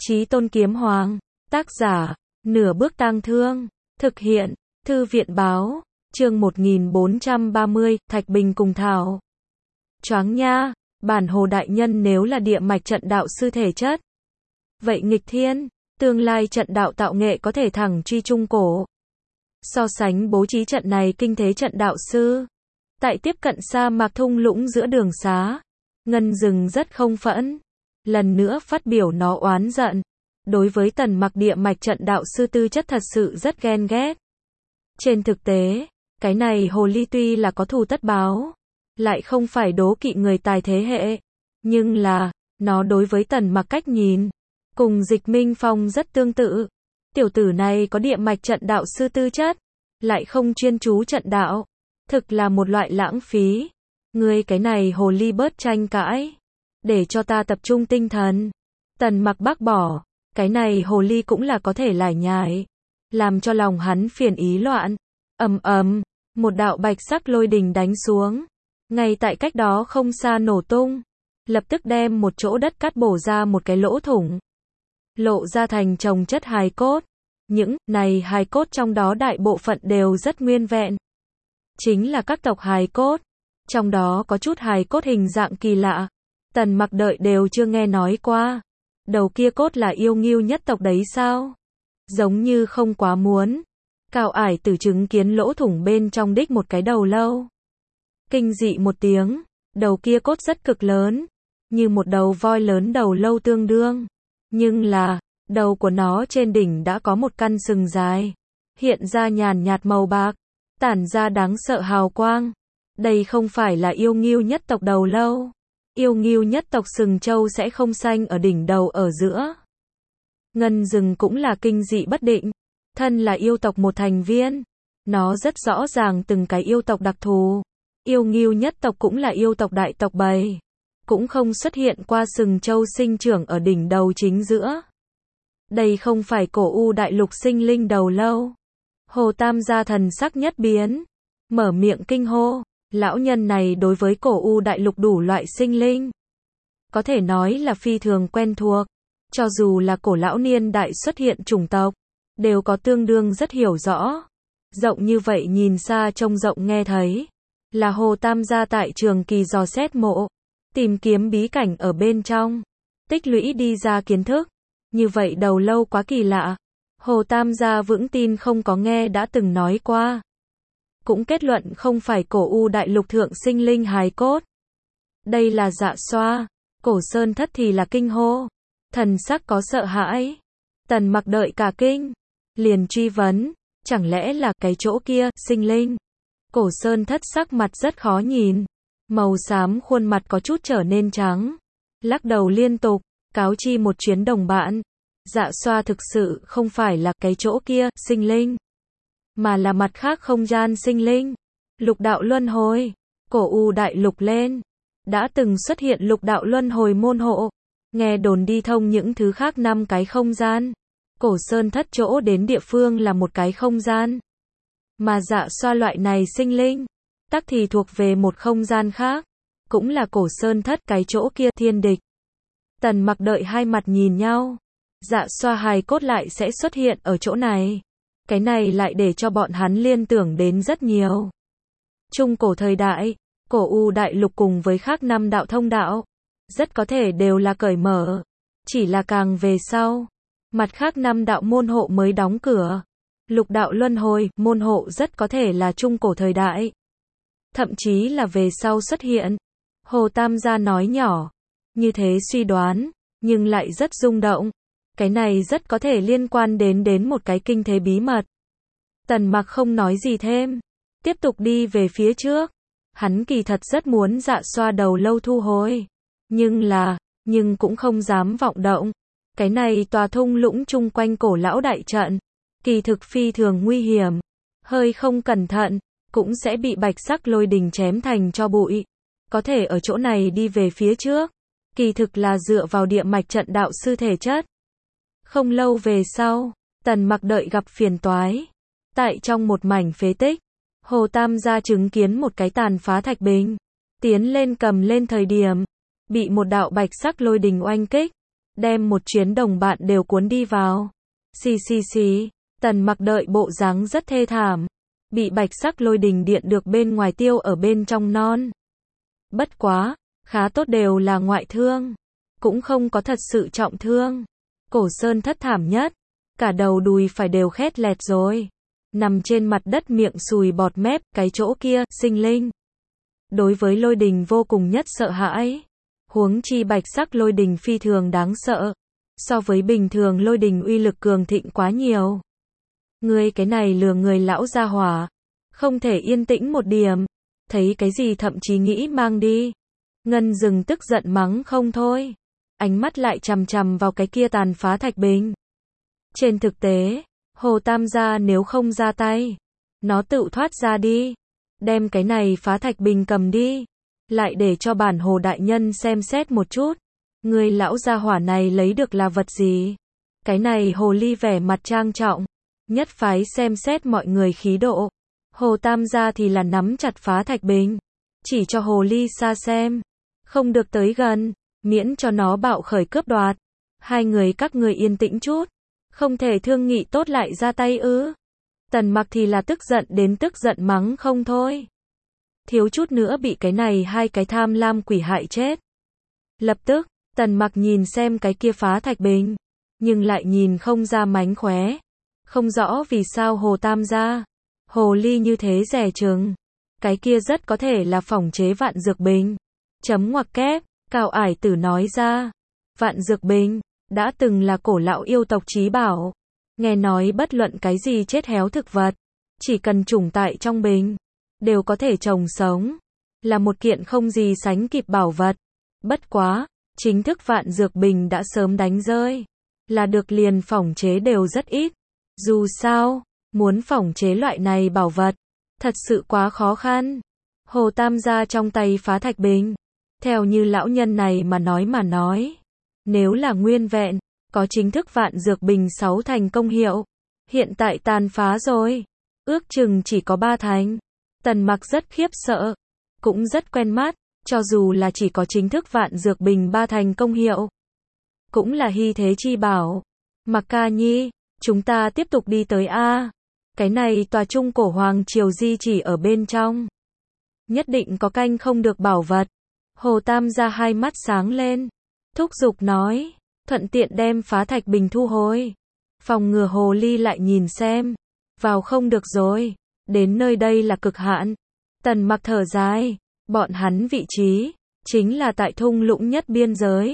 Chí Tôn Kiếm Hoàng, tác giả, Nửa Bước Tang Thương, thực hiện, Thư viện báo, chương 1430, Thạch Bình cùng Thảo. Choáng nha, bản Hồ Đại Nhân nếu là địa mạch trận đạo sư thể chất. Vậy nghịch thiên, tương lai trận đạo tạo nghệ có thể thẳng truy trung cổ. So sánh bố trí trận này kinh thế trận đạo sư. Tại tiếp cận sa mạc thung lũng giữa đường xá, Ngân Dừng rất không phẫn. Lần nữa phát biểu nó oán giận. Đối với Tần Mặc địa mạch trận đạo sư tư chất thật sự rất ghen ghét. Trên thực tế, cái này hồ ly tuy là có thù tất báo, lại không phải đố kỵ người tài thế hệ. Nhưng là, nó đối với Tần Mặc cách nhìn, cùng Dịch Minh Phong rất tương tự. Tiểu tử này có địa mạch trận đạo sư tư chất, lại không chuyên chú trận đạo. Thực là một loại lãng phí. Ngươi cái này hồ ly bớt tranh cãi. Để cho ta tập trung tinh thần. Tần Mặc bác bỏ. Cái này hồ ly cũng là có thể lải nhải. Làm cho lòng hắn phiền ý loạn. Ầm ầm, một đạo bạch sắc lôi đình đánh xuống. Ngay tại cách đó không xa nổ tung. Lập tức đem một chỗ đất cắt bổ ra một cái lỗ thủng. Lộ ra thành chồng chất hài cốt. Những này hài cốt trong đó đại bộ phận đều rất nguyên vẹn. Chính là các tộc hài cốt. Trong đó có chút hài cốt hình dạng kỳ lạ. Tần Mặc đợi đều chưa nghe nói qua. Đầu kia cốt là yêu ngưu nhất tộc đấy sao? Giống như không quá muốn. Cao Ải Tử chứng kiến lỗ thủng bên trong đích một cái đầu lâu. Kinh dị một tiếng, đầu kia cốt rất cực lớn, như một đầu voi lớn đầu lâu tương đương. Nhưng là, đầu của nó trên đỉnh đã có một căn sừng dài, hiện ra nhàn nhạt màu bạc, tản ra đáng sợ hào quang. Đây không phải là yêu ngưu nhất tộc đầu lâu. Yêu ngưu nhất tộc sừng trâu sẽ không xanh ở đỉnh đầu ở giữa. Ngân Dừng cũng là kinh dị bất định. Thân là yêu tộc một thành viên. Nó rất rõ ràng từng cái yêu tộc đặc thù. Yêu ngưu nhất tộc cũng là yêu tộc đại tộc bầy. Cũng không xuất hiện qua sừng trâu sinh trưởng ở đỉnh đầu chính giữa. Đây không phải cổ u đại lục sinh linh đầu lâu. Hồ Tam gia thần sắc nhất biến. Mở miệng kinh hô. Lão nhân này đối với cổ u đại lục đủ loại sinh linh, có thể nói là phi thường quen thuộc. Cho dù là cổ lão niên đại xuất hiện chủng tộc, đều có tương đương rất hiểu rõ. Rộng như vậy nhìn xa trông rộng nghe thấy. Là Hồ Tam gia tại Trường Kỳ dò xét mộ, tìm kiếm bí cảnh ở bên trong, tích lũy đi ra kiến thức. Như vậy đầu lâu quá kỳ lạ. Hồ Tam gia vững tin không có nghe đã từng nói qua. Cũng kết luận không phải cổ u đại lục thượng sinh linh hài cốt. Đây là Dạ Xoa. Cổ Sơn Thất thì là kinh hô. Thần sắc có sợ hãi. Tần Mặc đợi cả kinh. Liền truy vấn. Chẳng lẽ là cái chỗ kia, sinh linh? Cổ Sơn Thất sắc mặt rất khó nhìn. Màu xám khuôn mặt có chút trở nên trắng. Lắc đầu liên tục. Cáo chi một chuyến đồng bạn. Dạ Xoa thực sự không phải là cái chỗ kia, sinh linh. Mà là mặt khác không gian sinh linh. Lục đạo luân hồi. Cổ u đại lục lên. Đã từng xuất hiện lục đạo luân hồi môn hộ. Nghe đồn đi thông những thứ khác 5 cái không gian. Cổ Sơn Thất chỗ đến địa phương là một cái không gian. Mà Dạ Xoa loại này sinh linh, tắc thì thuộc về một không gian khác. Cũng là Cổ Sơn Thất cái chỗ kia thiên địch. Tần Mặc đợi hai mặt nhìn nhau. Dạ Xoa hài cốt lại sẽ xuất hiện ở chỗ này. Cái này lại để cho bọn hắn liên tưởng đến rất nhiều. Trung cổ thời đại, cổ u đại lục cùng với khác 5 đạo thông đạo, rất có thể đều là cởi mở. Chỉ là càng về sau, mặt khác 5 đạo môn hộ mới đóng cửa. Lục đạo luân hồi, môn hộ rất có thể là trung cổ thời đại. Thậm chí là về sau xuất hiện. Hồ Tam gia nói nhỏ. Như thế suy đoán, nhưng lại rất rung động. Cái này rất có thể liên quan đến một cái kinh thế bí mật. Tần Mặc không nói gì thêm. Tiếp tục đi về phía trước. Hắn kỳ thật rất muốn Dạ Xoa đầu lâu thu hồi. Nhưng cũng không dám vọng động. Cái này tòa thung lũng chung quanh cổ lão đại trận. Kỳ thực phi thường nguy hiểm. Hơi không cẩn thận, cũng sẽ bị bạch sắc lôi đình chém thành cho bụi. Có thể ở chỗ này đi về phía trước. Kỳ thực là dựa vào địa mạch trận đạo sư thể chất. Không lâu về sau, Tần Mặc đợi gặp phiền toái. Tại trong một mảnh phế tích, Hồ Tam gia chứng kiến một cái tàn phá thạch bình. Tiến lên cầm lên thời điểm, bị một đạo bạch sắc lôi đình oanh kích. đem một chuyến đồng bạn đều cuốn đi vào. Xì, Tần Mặc đợi bộ dáng rất thê thảm, bị bạch sắc lôi đình điện được bên ngoài tiêu ở bên trong non. Bất quá, khá tốt đều là ngoại thương, cũng không có thật sự trọng thương. Cổ Sơn thất thảm nhất, cả đầu đùi phải đều khét lẹt rồi, nằm trên mặt đất miệng sùi bọt mép, cái chỗ kia, sinh linh. Đối với lôi đình vô cùng nhất sợ hãi, huống chi bạch sắc lôi đình phi thường đáng sợ, so với bình thường lôi đình uy lực cường thịnh quá nhiều. Ngươi cái này lừa người lão gia hỏa, không thể yên tĩnh một điểm, thấy cái gì thậm chí nghĩ mang đi. Ngân Dừng tức giận mắng không thôi, ánh mắt lại chằm chằm vào cái kia tàn phá thạch bình. Trên thực tế, Hồ Tam gia nếu không ra tay, nó tự thoát ra đi, đem cái này phá thạch bình cầm đi, lại để cho bản Hồ đại nhân xem xét một chút, người lão gia hỏa này lấy được là vật gì. Cái này hồ ly vẻ mặt trang trọng, nhất phái xem xét mọi người khí độ. Hồ Tam gia thì là nắm chặt phá thạch bình, chỉ cho hồ ly xa xem, không được tới gần, miễn cho nó bạo khởi cướp đoạt. Hai người các ngươi yên tĩnh chút, không thể thương nghị tốt lại ra tay ư? Tần Mặc thì là tức giận đến tức giận mắng không thôi. Thiếu chút nữa bị cái này hai cái tham lam quỷ hại chết. Lập tức, Tần Mặc nhìn xem cái kia phá thạch bình, nhưng lại nhìn không ra mánh khóe. Không rõ vì sao Hồ Tam gia, hồ ly như thế rẻ chừng. Cái kia rất có thể là phỏng chế vạn dược bình. Chấm ngoặc kép, Cao Ải Tử nói ra. Vạn dược bình, đã từng là cổ lão yêu tộc chí bảo. Nghe nói bất luận cái gì chết héo thực vật, chỉ cần trùng tại trong bình, đều có thể trồng sống. Là một kiện không gì sánh kịp bảo vật. Bất quá, chính thức vạn dược bình đã sớm đánh rơi. Là được liền phỏng chế đều rất ít. Dù sao, muốn phỏng chế loại này bảo vật, thật sự quá khó khăn. Hồ Tam gia trong tay phá thạch bình, theo như lão nhân này mà nói, nếu là nguyên vẹn, có chính thức vạn dược bình 6 thành công hiệu, hiện tại tàn phá rồi, ước chừng chỉ có 3 thành. Tần Mặc rất khiếp sợ, cũng rất quen mắt, cho dù là chỉ có chính thức vạn dược bình 3 thành công hiệu, cũng là hy thế chi bảo. Mặc ca nhi, chúng ta tiếp tục đi tới A. Cái này tòa trung cổ hoàng triều di chỉ ở bên trong, nhất định có canh không được bảo vật. Hồ Tam gia hai mắt sáng lên, thúc giục nói, thuận tiện đem phá thạch bình thu hồi. Phòng ngừa hồ ly lại nhìn xem, vào không được rồi, đến nơi đây là cực hạn. Tần Mặc thở dài, bọn hắn vị trí, chính là tại thung lũng nhất biên giới.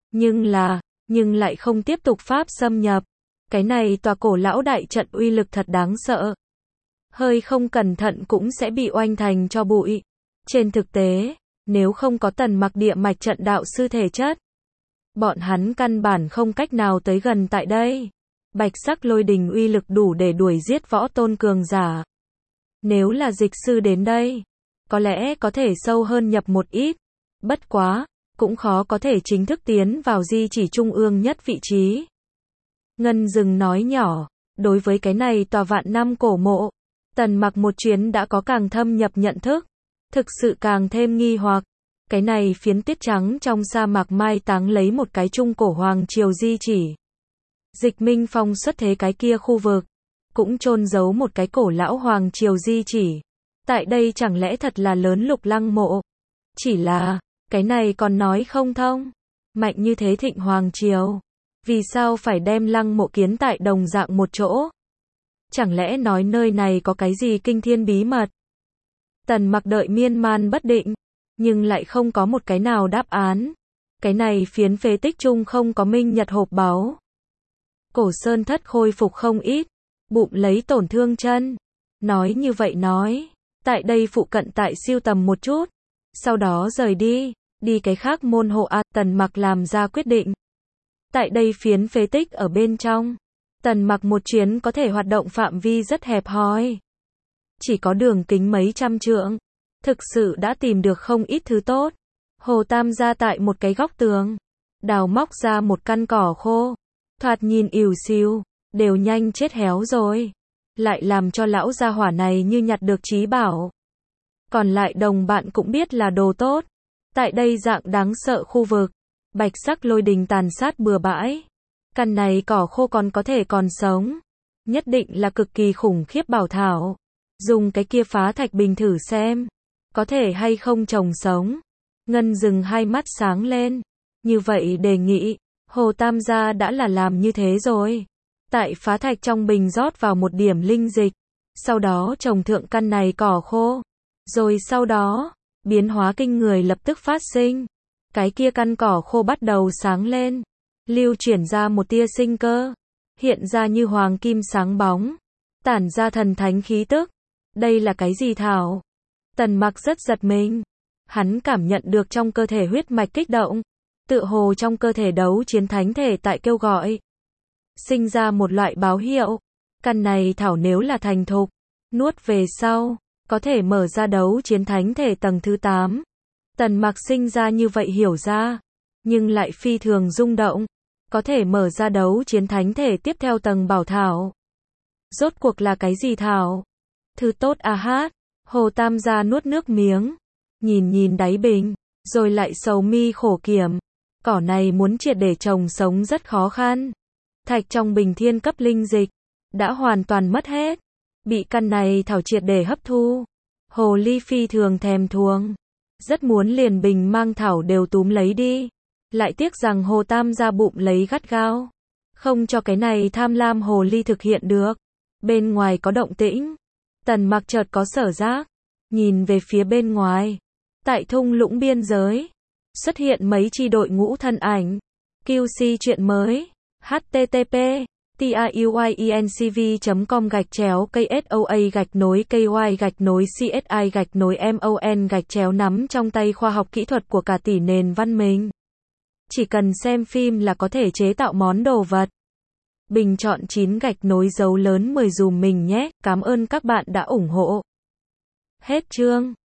Nhưng lại không tiếp tục pháp xâm nhập. Cái này tòa cổ lão đại trận uy lực thật đáng sợ. Hơi không cẩn thận cũng sẽ bị oanh thành cho bụi. Trên thực tế, nếu không có Tần Mặc địa mạch trận đạo sư thể chất, bọn hắn căn bản không cách nào tới gần tại đây. Bạch sắc lôi đình uy lực đủ để đuổi giết võ tôn cường giả. Nếu là dịch sư đến đây, có lẽ có thể sâu hơn nhập một ít. Bất quá, cũng khó có thể chính thức tiến vào di chỉ trung ương nhất vị trí. Ngân Dừng nói nhỏ, đối với cái này tòa vạn năm cổ mộ, Tần Mặc một chuyến đã có càng thâm nhập nhận thức, thực sự càng thêm nghi hoặc. Cái này phiến tuyết trắng trong sa mạc mai táng lấy một cái trung cổ hoàng triều di chỉ. Dịch Minh Phong xuất thế cái kia khu vực, cũng chôn giấu một cái cổ lão hoàng triều di chỉ. Tại đây chẳng lẽ thật là lớn Lục Lăng mộ? Chỉ là, cái này còn nói không thông. Mạnh như thế thịnh hoàng triều, vì sao phải đem lăng mộ kiến tại đồng dạng một chỗ? Chẳng lẽ nói nơi này có cái gì kinh thiên bí mật? Tần Mặc đợi miên man bất định, nhưng lại không có một cái nào đáp án. Cái này phiến phế tích chung không có minh nhật hộp báu. Cổ Sơn thất khôi phục không ít, bụng lấy tổn thương chân. Nói như vậy nói, tại đây phụ cận tại siêu tầm một chút, sau đó rời đi cái khác môn hộ a. Tần Mặc làm ra quyết định. Tại đây phiến phế tích ở bên trong, Tần Mặc một chuyến có thể hoạt động phạm vi rất hẹp hòi. Chỉ có đường kính mấy trăm trượng, thực sự đã tìm được không ít thứ tốt. Hồ Tam gia tại một cái góc tường, đào móc ra một căn cỏ khô, thoạt nhìn ỉu xìu, đều nhanh chết héo rồi. Lại làm cho lão gia hỏa này như nhặt được chí bảo. Còn lại đồng bạn cũng biết là đồ tốt. Tại đây dạng đáng sợ khu vực, bạch sắc lôi đình tàn sát bừa bãi. Căn này cỏ khô có thể còn sống. Nhất định là cực kỳ khủng khiếp bảo thảo. Dùng cái kia phá thạch bình thử xem. Có thể hay không trồng sống. Ngân dừng hai mắt sáng lên. Như vậy đề nghị. Hồ Tam gia đã là làm như thế rồi. Tại phá thạch trong bình rót vào một điểm linh dịch. Sau đó trồng thượng căn này cỏ khô. Rồi sau đó, biến hóa kinh người lập tức phát sinh. Cái kia căn cỏ khô bắt đầu sáng lên. Lưu chuyển ra một tia sinh cơ. Hiện ra như hoàng kim sáng bóng. Tản ra thần thánh khí tức. Đây là cái gì thảo? Tần Mặc rất giật mình. Hắn cảm nhận được trong cơ thể huyết mạch kích động. Tựa hồ trong cơ thể đấu chiến thánh thể tại kêu gọi. Sinh ra một loại báo hiệu. Căn này thảo nếu là thành thục. Nuốt về sau. Có thể mở ra đấu chiến thánh thể tầng thứ 8. Tần Mặc sinh ra như vậy hiểu ra. Nhưng lại phi thường rung động. Có thể mở ra đấu chiến thánh thể tiếp theo tầng bảo thảo. Rốt cuộc là cái gì thảo? Thứ tốt à hát. Hồ Tam gia nuốt nước miếng. Nhìn đáy bình. Rồi lại sầu mi khổ kiểm. Cỏ này muốn triệt để trồng sống rất khó khăn. Thạch trong bình thiên cấp linh dịch. Đã hoàn toàn mất hết. Bị căn này thảo triệt để hấp thu. Hồ ly phi thường thèm thuồng. Rất muốn liền bình mang thảo đều túm lấy đi. Lại tiếc rằng Hồ Tam gia bụng lấy gắt gao. Không cho cái này tham lam hồ ly thực hiện được. Bên ngoài có động tĩnh. Tần Mặc chợt có sở giác. Nhìn về phía bên ngoài. Tại thung lũng biên giới. Xuất hiện mấy chi đội ngũ thân ảnh. QC chuyện mới. http tiuyencv.com/KSOA-KY-CSI-MON nắm trong tay khoa học kỹ thuật của cả tỷ nền văn minh. Chỉ cần xem phim là có thể chế tạo món đồ vật. Bình chọn 9 dấu lớn 10 dùm mình nhé. Cảm ơn các bạn đã ủng hộ. Hết chương.